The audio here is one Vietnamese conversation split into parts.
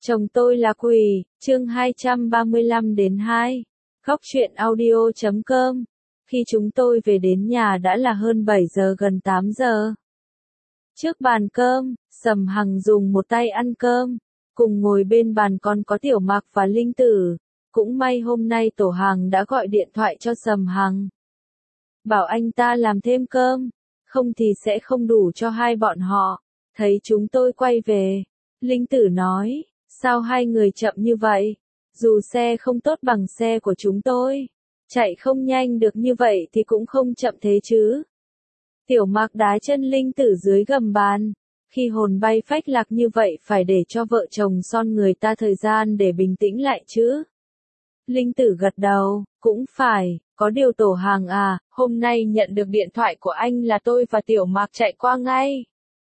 Chồng tôi là quỷ, chương 235-2. Góc truyện audio.com. Khi chúng tôi về đến nhà đã là hơn 7 giờ gần 8 giờ. Trước bàn cơm, Sầm Hằng dùng một tay ăn cơm, cùng ngồi bên bàn còn có Tiểu Mạc và Linh Tử. Cũng may hôm nay Tổ Hàng đã gọi điện thoại cho Sầm Hằng, bảo anh ta làm thêm cơm, không thì sẽ không đủ cho hai bọn họ. Thấy chúng tôi quay về, Linh Tử nói, sao hai người chậm như vậy? Dù xe không tốt bằng xe của chúng tôi, chạy không nhanh được như vậy thì cũng không chậm thế chứ. Tiểu Mạc đá chân Linh Tử dưới gầm bàn. Khi hồn bay phách lạc như vậy phải để cho vợ chồng son người ta thời gian để bình tĩnh lại chứ. Linh Tử gật đầu, cũng phải, có điều Tổ Hàng à, hôm nay nhận được điện thoại của anh là tôi và Tiểu Mạc chạy qua ngay.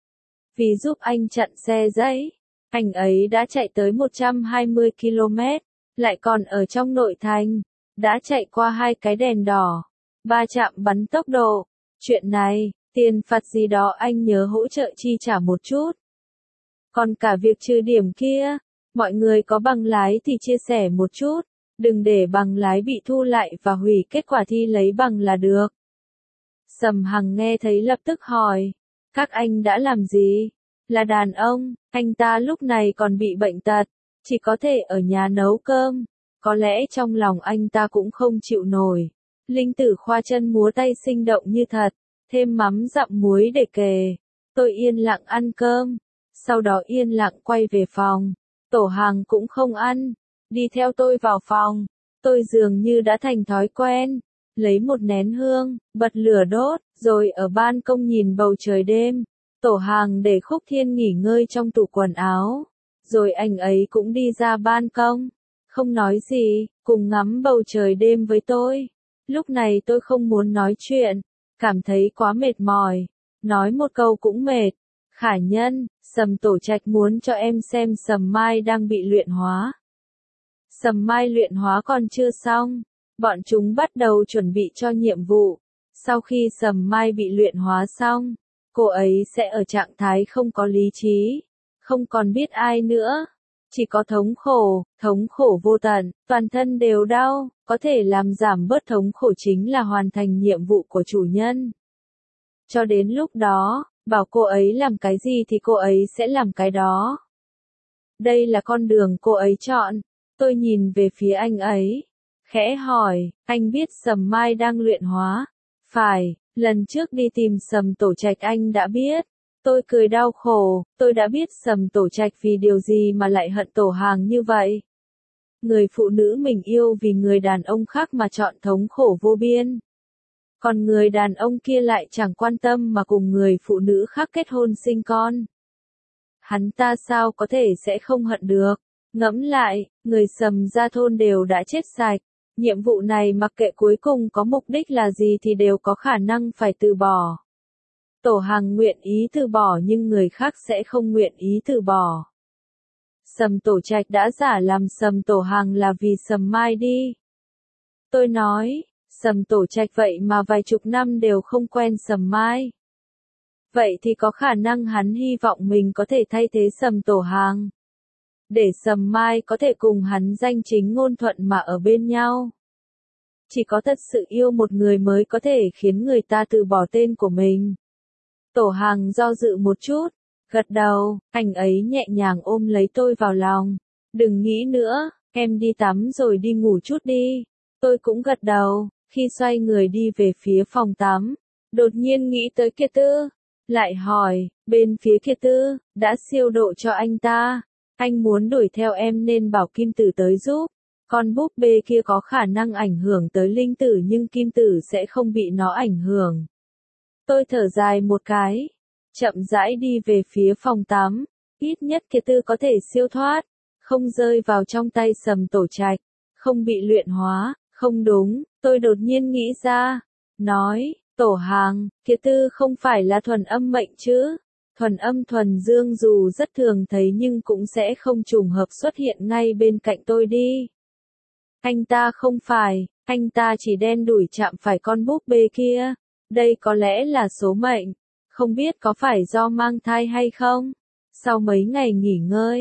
Vì giúp anh chặn xe giấy, anh ấy đã chạy tới 120 km, lại còn ở trong nội thành, đã chạy qua 2 cái đèn đỏ, 3 trạm bắn tốc độ. Chuyện này, tiền phạt gì đó anh nhớ hỗ trợ chi trả một chút. Còn cả việc trừ điểm kia, mọi người có bằng lái thì chia sẻ một chút, đừng để bằng lái bị thu lại và hủy kết quả thi lấy bằng là được. Sầm Hằng nghe thấy lập tức hỏi, các anh đã làm gì? Là đàn ông, anh ta lúc này còn bị bệnh tật, chỉ có thể ở nhà nấu cơm, có lẽ trong lòng anh ta cũng không chịu nổi. Linh Tử khoa chân múa tay sinh động như thật, thêm mắm dặm muối để kề. Tôi yên lặng ăn cơm, sau đó yên lặng quay về phòng. Tổ Hàng cũng không ăn, đi theo tôi vào phòng. Tôi dường như đã thành thói quen, lấy một nén hương, bật lửa đốt, rồi ở ban công nhìn bầu trời đêm. Tổ Hàng để Khúc Thiên nghỉ ngơi trong tủ quần áo, rồi anh ấy cũng đi ra ban công, không nói gì, cùng ngắm bầu trời đêm với tôi. Lúc này tôi không muốn nói chuyện, cảm thấy quá mệt mỏi, nói một câu cũng mệt. Khả Nhân, Sầm Tổ Trạch muốn cho em xem Sầm Mai đang bị luyện hóa. Sầm Mai luyện hóa còn chưa xong, bọn chúng bắt đầu chuẩn bị cho nhiệm vụ. Sau khi Sầm Mai bị luyện hóa xong, cô ấy sẽ ở trạng thái không có lý trí, không còn biết ai nữa, chỉ có thống khổ vô tận, toàn thân đều đau, có thể làm giảm bớt thống khổ chính là hoàn thành nhiệm vụ của chủ nhân. Cho đến lúc đó, bảo cô ấy làm cái gì thì cô ấy sẽ làm cái đó. Đây là con đường cô ấy chọn. Tôi nhìn về phía anh ấy, khẽ hỏi, anh biết Sầm Mai đang luyện hóa? Phải, lần trước đi tìm Sầm Tổ Trạch anh đã biết. Tôi cười đau khổ, tôi đã biết Sầm Tổ Trạch vì điều gì mà lại hận Tổ Hàng như vậy. Người phụ nữ mình yêu vì người đàn ông khác mà chọn thống khổ vô biên. Còn người đàn ông kia lại chẳng quan tâm mà cùng người phụ nữ khác kết hôn sinh con. Hắn ta sao có thể sẽ không hận được? Ngẫm lại, người Sầm gia thôn đều đã chết sạch. Nhiệm vụ này mặc kệ cuối cùng có mục đích là gì thì đều có khả năng phải từ bỏ. Tổ Hàng nguyện ý từ bỏ nhưng người khác sẽ không nguyện ý từ bỏ. Sầm Tổ Trạch đã giả làm Sầm Tổ Hàng là vì Sầm Mai đi. Tôi nói, Sầm Tổ Trạch vậy mà vài chục năm đều không quen Sầm Mai. Vậy thì có khả năng hắn hy vọng mình có thể thay thế Sầm Tổ Hàng, để Sầm Mai có thể cùng hắn danh chính ngôn thuận mà ở bên nhau. Chỉ có thật sự yêu một người mới có thể khiến người ta từ bỏ tên của mình. Tổ Hàng do dự một chút, gật đầu, anh ấy nhẹ nhàng ôm lấy tôi vào lòng. Đừng nghĩ nữa, em đi tắm rồi đi ngủ chút đi. Tôi cũng gật đầu, khi xoay người đi về phía phòng tắm, đột nhiên nghĩ tới Kiệt Tư. Lại hỏi, bên phía Kiệt Tư, đã siêu độ cho anh ta. Anh muốn đuổi theo em nên bảo Kim Tử tới giúp. Con búp bê kia có khả năng ảnh hưởng tới Linh Tử nhưng Kim Tử sẽ không bị nó ảnh hưởng. Tôi thở dài một cái, chậm rãi đi về phía phòng tắm, ít nhất Kiệt Tư có thể siêu thoát, không rơi vào trong tay Sầm Tổ Trạch, không bị luyện hóa. Không đúng, tôi đột nhiên nghĩ ra, nói, Tổ Hàng, Kiệt Tư không phải là thuần âm mệnh chứ? Thuần âm thuần dương dù rất thường thấy nhưng cũng sẽ không trùng hợp xuất hiện ngay bên cạnh tôi đi. Anh ta không phải, anh ta chỉ đen đủi chạm phải con búp bê kia. Đây có lẽ là số mệnh, không biết có phải do mang thai hay không. Sau mấy ngày nghỉ ngơi,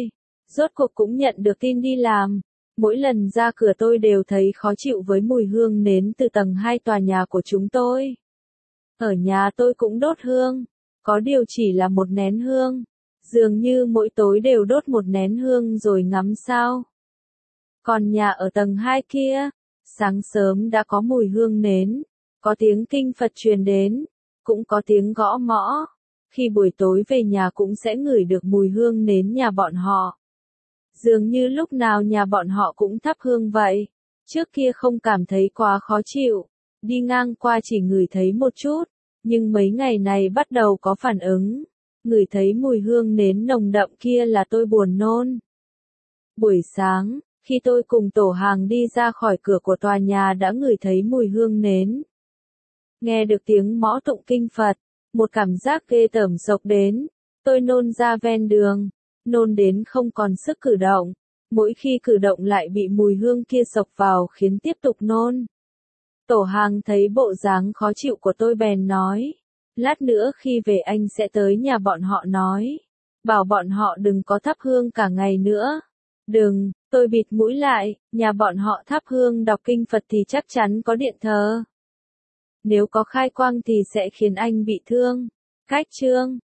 Rốt cuộc cũng nhận được tin đi làm. Mỗi lần ra cửa tôi đều thấy khó chịu với mùi hương nến từ tầng 2 tòa nhà của chúng tôi. Ở nhà tôi cũng đốt hương, có điều chỉ là một nén hương. Dường như mỗi tối đều đốt một nén hương rồi ngắm sao. Còn nhà ở tầng 2 kia, sáng sớm đã có mùi hương nến, có tiếng kinh Phật truyền đến, cũng có tiếng gõ mõ. Khi buổi tối về nhà cũng sẽ ngửi được mùi hương nến nhà bọn họ. Dường như lúc nào nhà bọn họ cũng thắp hương vậy. Trước kia không cảm thấy quá khó chịu, đi ngang qua chỉ ngửi thấy một chút, nhưng mấy ngày này bắt đầu có phản ứng. Ngửi thấy mùi hương nến nồng đậm kia là tôi buồn nôn. Buổi sáng, khi tôi cùng tổ hàng đi ra khỏi cửa của tòa nhà đã ngửi thấy mùi hương nến. Nghe được tiếng mõ tụng kinh Phật, một cảm giác ghê tởm xộc đến. Tôi nôn ra ven đường, nôn đến không còn sức cử động. Mỗi khi cử động lại bị mùi hương kia xộc vào khiến tiếp tục nôn. Tổ hàng thấy bộ dáng khó chịu của tôi bèn nói. Lát nữa khi về anh sẽ tới nhà bọn họ nói. Bảo bọn họ đừng có thắp hương cả ngày nữa. Đừng, tôi bịt mũi lại, nhà bọn họ thắp hương đọc kinh Phật thì chắc chắn có điện thờ. Nếu có khai quang thì sẽ khiến anh bị thương. Cách chương